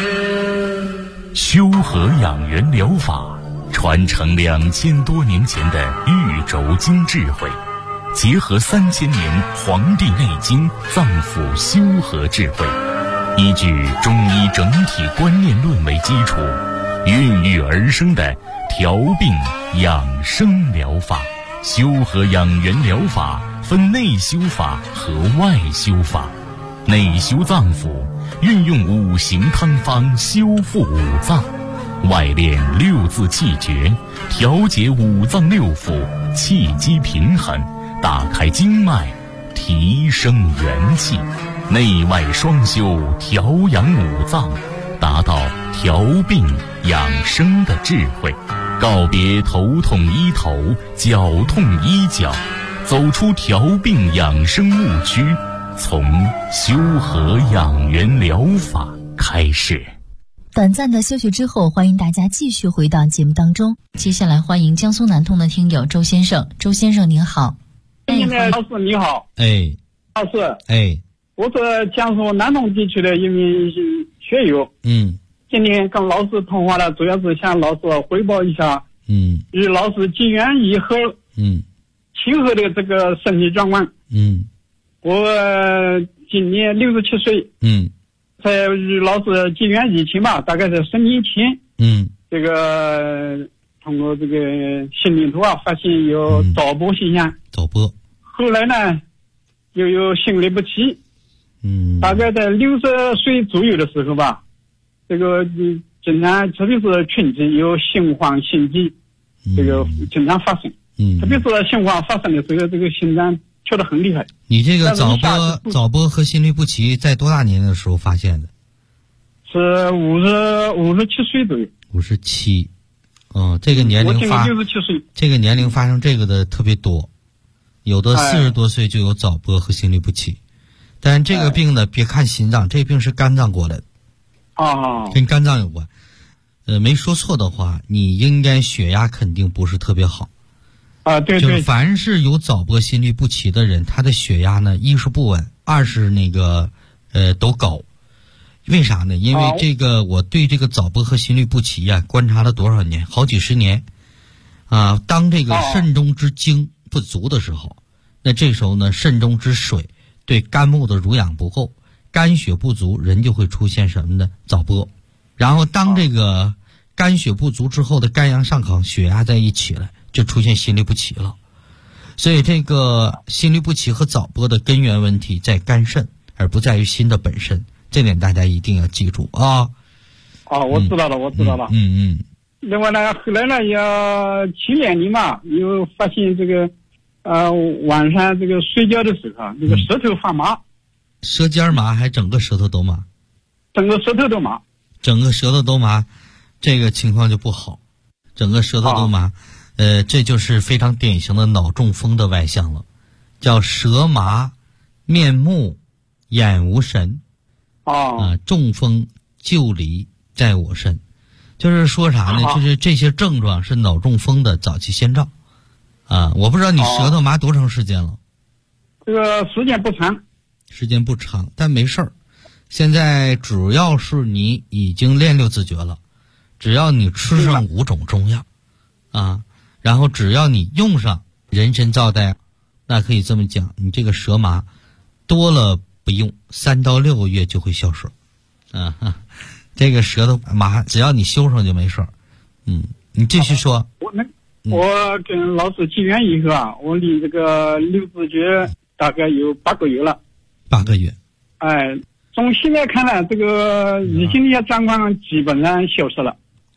修和养元疗法传承2000多年前的玉轴经智慧，结合3000年《黄帝内经》脏腑修和智慧，依据中医整体观念论为基础，孕育而生的调病养生疗法。修和养元疗法分内修法和外修法。内修脏腑，运用5行汤方修复5脏；外练6字气诀，调节5脏6腑，气机平衡，打开经脉，提升元气。内外双修，调养5脏，达到调病养生的智慧。告别头痛医头，脚痛医脚，走出调病养生误区，从修和养元疗法开始。 短暂的休息之后，欢迎大家继续回到节目当中。接下来欢迎江苏南通的听友周先生。周先生您好。 老师你好。老师。我是江苏南通地区的一名学友。今天跟老师通话了，主要是向老师汇报一下与老师结缘以后今后的这个身体状况。我今年67岁。在与老师结缘以前吧，大概是10年前。这个通过这个心电图发现有早搏现象。后来呢又有心律不齐。大概在60岁左右的时候吧，这个经常特别是春季有心慌心悸，这个经常发生。特别是心慌发生的时候，这个心脏跳得很厉害。 你这个早搏和心律不齐在多大年龄的时候发现的？ 是57岁左右。 57。这个年龄 67岁。 这个年龄发生这个的特别多，有的40多岁就有早搏和心律不齐。但这个病呢，别看心脏，这病是肝脏过来的。跟肝脏有关。没说错的话，你应该血压肯定不是特别好。 对。 就凡是有早搏心律不齐的人，他的血压呢，一是不稳，二是都高。为啥呢？因为这个我对这个早搏和心律不齐观察了多少年，好几十年。当这个肾中之精不足的时候，那这时候呢，肾中之水对肝木的濡养不够，肝血不足，人就会出现什么呢？早搏。然后当这个肝血不足之后的肝阳上亢，血压在一起了，就出现心律不齐了。所以这个心律不齐和早搏的根源问题在肝肾，而不在于心的本身，这点大家一定要记住啊。 我知道了。另外呢，后来呢也7年里嘛，又发现这个晚上这个睡觉的时候，这个舌头发麻。 舌尖麻还整个舌头都麻？ 整个舌头都麻。 整个舌头都麻，这个情况就不好。整个舌头都麻，这就是非常典型的脑中风的外象了，叫舌麻、面目、眼无神。中风就离在我身，就是说啥呢？就是这些症状是脑中风的早期先兆。我不知道你舌头麻多长时间了？ 这个时间不长， 但没事儿。现在主要是你已经练6字诀了，只要你吃上5种中药然后只要你用上人参皂苷，那可以这么讲，你这个舌麻多了不用3到6个月就会消失。这个舌头麻只要你修上就没事儿。你继续说。 我跟老师结缘以后我离这个6字诀大概有8个月了。 8个月。 从现在看来，这个以前的状况基本上消失了。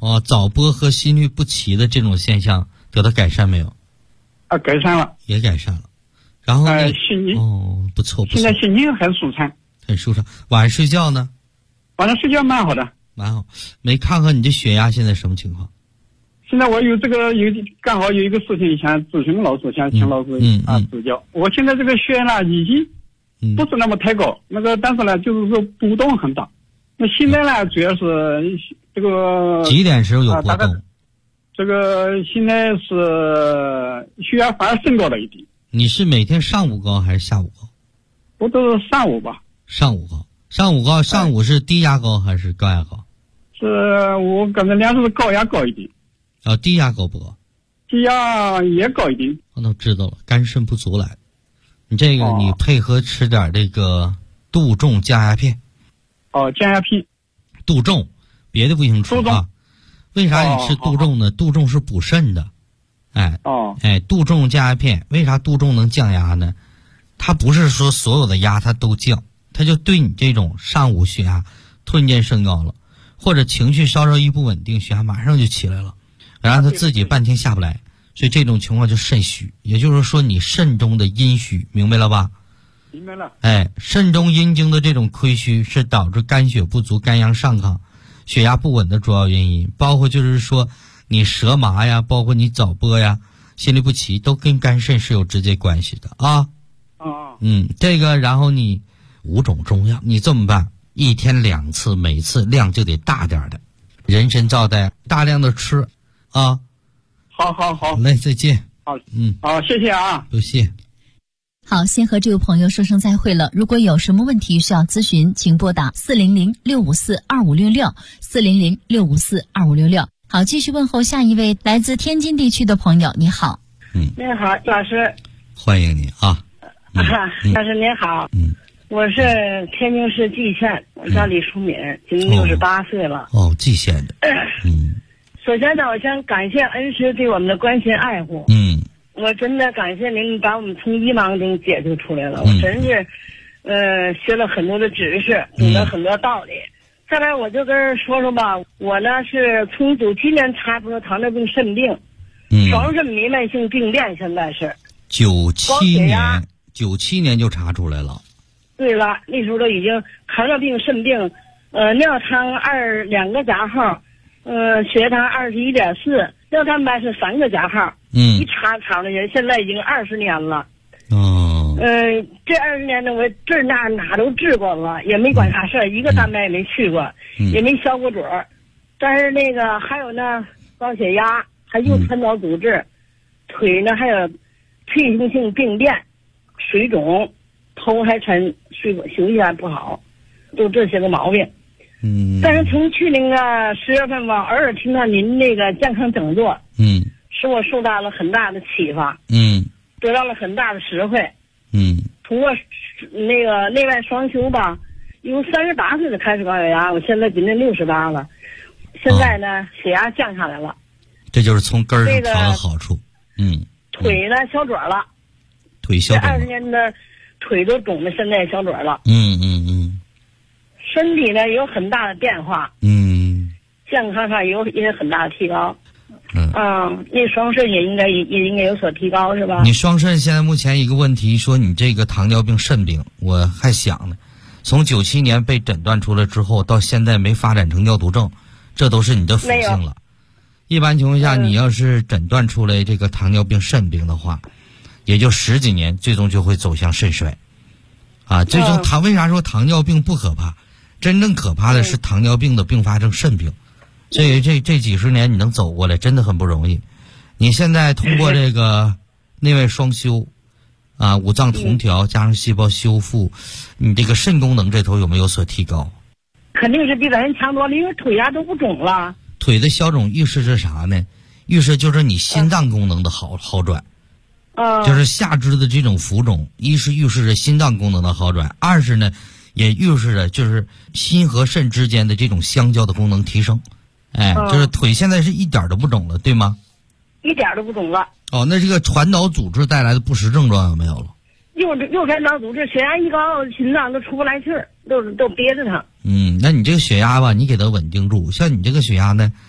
哦，早搏和心律不齐的这种现象得到改善没有？ 改善了， 也改善了。然后心情不错， 现在心情很舒畅， 很舒畅。晚上睡觉呢？ 晚上睡觉蛮好的， 蛮好。没看看你这血压现在什么情况？ 现在我刚好有一个事情想咨询老师，想请老师指教。我现在这个血压已经不是那么太高，但是呢，就是说波动很大。那现在呢，主要是这个几点时候有波动？ 这个现在是血压反而升高了一点。 你是每天上午高还是下午高？ 我都是上午吧。 上午高，上午是低压高还是高压高？ 是我感觉两是高压高一点。 低压高不高？ 低压也高一点。 我都知道了，肝肾不足来。你这个你配合吃点这个杜仲降压片。 降压片。 杜仲，别的不行吃啊。为啥你吃杜仲呢？杜仲是补肾的。杜仲降压片，为啥杜仲能降压呢？它不是说所有的压它都降，它就对你这种上午血压突然间升高了，或者情绪稍稍一不稳定，血压马上就起来了，然后他自己半天下不来，所以这种情况就肾虚，也就是说你肾中的阴虚，明白了吧？ 明白了。 肾中阴经的这种亏虚是导致肝血不足、肝阳上亢、血压不稳的主要原因，包括就是说你舌麻呀，包括你早搏呀、心律不齐，都跟肝肾是有直接关系的啊。这个然后你5种中药，你这么办，1天2次，每次量就得大点的，人参皂苷大量的吃啊。 好， 好嘞，再见。 好，谢谢啊。 不谢。 好，先和这位朋友说声再会了。如果有什么问题需要咨询，请拨打400-654-2566 400-654-2566。好，继续问候下一位来自天津地区的朋友。你好。 你好，老师。 欢迎你啊。 老师您好。我是天津市蓟县，我叫李淑敏，今年68岁了。 蓟县的。 首先呢，我想感谢恩师对我们的关心爱护。我真的感谢您把我们从迷茫中解救出来了。我真是，学了很多的知识，懂得很多道理。再来，我就跟人说说吧，我呢是从97年查出了糖尿病肾病，双肾弥漫性病变，现在是。 97年就查出来了。 对了，那时候都已经糖尿病肾病，尿糖2个加号，血糖21.4，尿蛋白是3个加号。一查的人，现在已经20年了。这20年呢，我这儿哪都治过了，也没管啥事儿，一个蛋白也没去过，也没消过嘴儿。但是那个还有呢，高血压，还有传导阻滞，腿呢还有退行性病变，水肿，头还沉，休息还不好，就这些个毛病。但是从去年10月份吧，偶尔听到您那个健康讲座，使我受到了很大的启发，得到了很大的实惠，通过那个内外双修吧，由38岁的开始高血压，我现在今年68了，现在呢血压降下来了， 这就是从根儿上调的好处。 腿呢消肿了， 腿消肿了 ，20年的腿都肿的，现在也消肿了。身体呢有很大的变化，健康上也有很大的提高。那双肾也应该有所提高，是吧？ 你双肾现在目前一个问题，说你这个糖尿病肾病，我还想呢，从97年被诊断出来之后，到现在没发展成尿毒症，这都是你的福星了。一般情况下，你要是诊断出来这个糖尿病肾病的话，也就10几年，最终就会走向肾衰。最终为啥说糖尿病不可怕？真正可怕的是糖尿病的并发症肾病。所以这几十年你能走过来，真的很不容易。你现在通过这个内外双修，五脏同调加上细胞修复，你这个肾功能这头有没有所提高？ 肯定是比咱人强多了，因为腿都不肿了。 腿的消肿预示着啥呢？预示就是你心脏功能的好转。就是下肢的这种浮肿，一是预示着心脏功能的好转，二是呢也预示着就是心和肾之间的这种相交的功能提升。就是腿现在是一点都不肿了，对吗？ 一点都不肿了。 那这个传导阻滞带来的不实症状有没有了？ 又传导阻滞，血压一高，心脏都出不来气儿，都憋着它。 那你这个血压吧，你给它稳定住。像你这个血压呢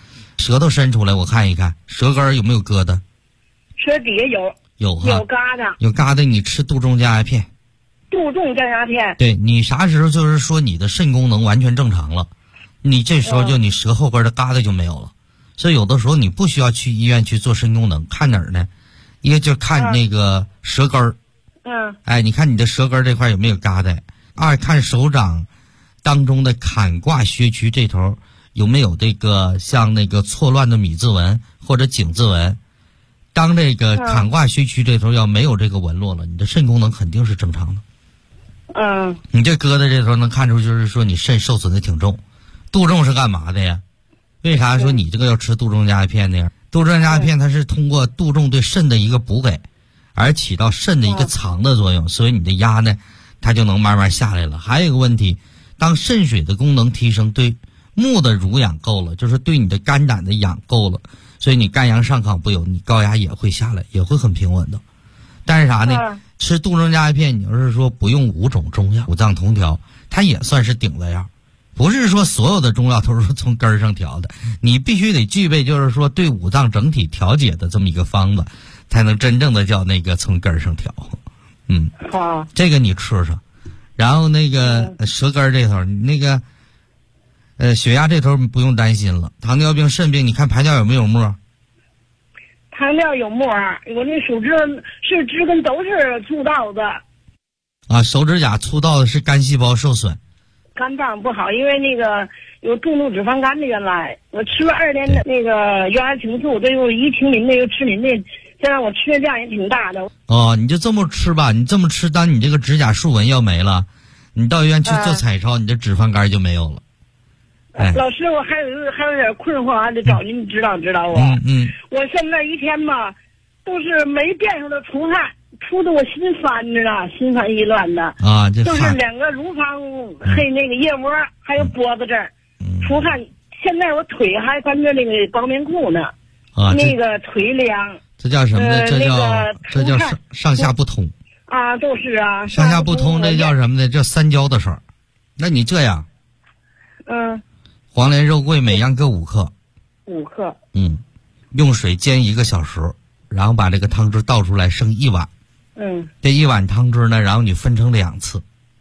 舌头伸出来，我看一看，舌根有没有疙瘩？ 舌底下有哈， 有疙瘩， 有疙瘩，你吃杜仲降压片。 杜仲降压片。 对，你啥时候就是说你的肾功能完全正常了，你这时候就你舌后边的疙瘩就没有了。所以有的时候你不需要去医院去做肾功能，看哪儿呢？一个就看那个舌根儿。哎，你看你的舌根儿这块有没有疙瘩？二看手掌当中的坎胯穴区这头有没有这个像那个错乱的米字纹或者井字纹。当这个坎胯穴区这头要没有这个纹络了，你的肾功能肯定是正常的。你这疙瘩这头能看出，就是说你肾受损的挺重。杜仲是干嘛的呀？为啥说你这个要吃杜仲降压片呢？杜仲降压片它是通过杜仲对肾的一个补给，而起到肾的一个藏的作用，所以你的压呢，它就能慢慢下来了。还有一个问题，当肾水的功能提升，对木的濡养够了，就是对你的肝胆的养够了，所以你肝阳上亢不有，你高压也会下来，也会很平稳的。但是啥呢？吃杜仲降压片，你要是说不用5种中药，五脏同调，它也算是顶了样。不是说所有的中药都是从根儿上调的，你必须得具备就是说对五脏整体调节的这么一个方子，才能真正的叫那个从根儿上调。 好， 这个你吃上，然后那个舌根这头，你那个血压这头不用担心了。糖尿病、肾病，你看排尿有没有沫？ 糖尿有沫，我那手指是指根都是粗糙的。 啊，手指甲粗糙的是肝细胞受损。 肝脏不好，因为那个有重度脂肪肝的，原来我吃了2年的那个原来挺素，对，我一听您那个吃您那，现在我吃的量也挺大的。 哦，你就这么吃吧，你这么吃，当你这个指甲竖纹要没了，你到医院去做彩超，你这脂肪肝就没有了。 老师，我还有点困惑，还得找您指导我。我现在一天吧，都是没变数的出汗。出的我心烦着呢，心烦意乱的啊！ 就是2个乳房黑那个腋窝，还有脖子这儿出汗。现在我腿还穿着那个薄棉裤呢，那个腿凉。 这叫什么呢？这叫上下不通啊，都是啊， 上下不通，这叫什么呢？这三焦的事儿。那你这样，黄连、肉桂每样各5克，5克，用水煎1个小时，然后把这个汤汁倒出来，剩1碗。这1碗汤汁呢，然后你分成2次。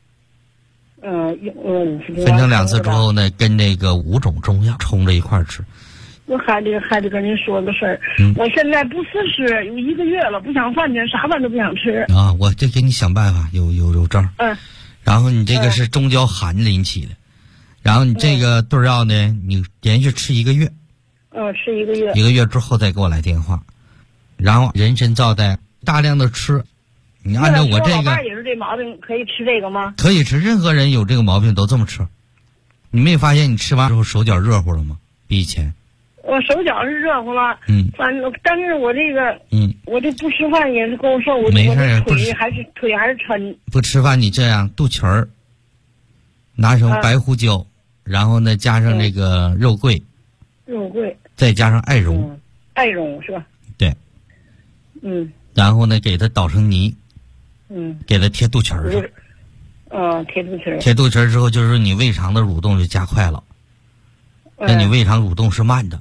分成2次之后呢，跟那个5种中药冲着一块儿吃。 我还得跟您说个事儿，我现在不思食有1个月了，不想饭去，啥饭都不想吃。 啊，我这给你想办法，有招。然后你这个是中焦寒引起的，然后你这个对药呢，你连续吃1个月。 吃1个月。1 个月之后再给我来电话，然后人参皂苷大量的吃。你按照我这个， 老伴也是这毛病，可以吃这个吗？ 可以吃，任何人有这个毛病都这么吃。你没发现你吃完之后手脚热乎了吗？比以前。 我手脚是热乎了，反正但是我这个，我这不吃饭也是够受， 没事， 腿还是抻。 不吃饭你这样肚脐儿，拿上白胡椒，然后呢加上那个肉桂，再加上艾绒， 艾绒是吧？ 对，然后呢给它捣成泥。给它贴肚脐儿上。 贴肚脐儿。 贴肚脐儿之后，就是你胃肠的蠕动就加快了。那你胃肠蠕动是慢的。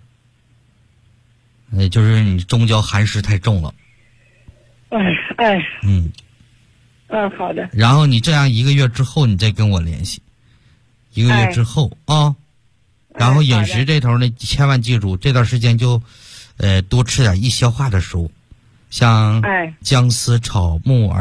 就是你中焦寒湿太重了。 好的。 然后你这样1个月之后，你再跟我联系。1个月之后啊，然后饮食这头呢，千万记住，这段时间就，多吃点易消化的食物，像姜丝炒木耳。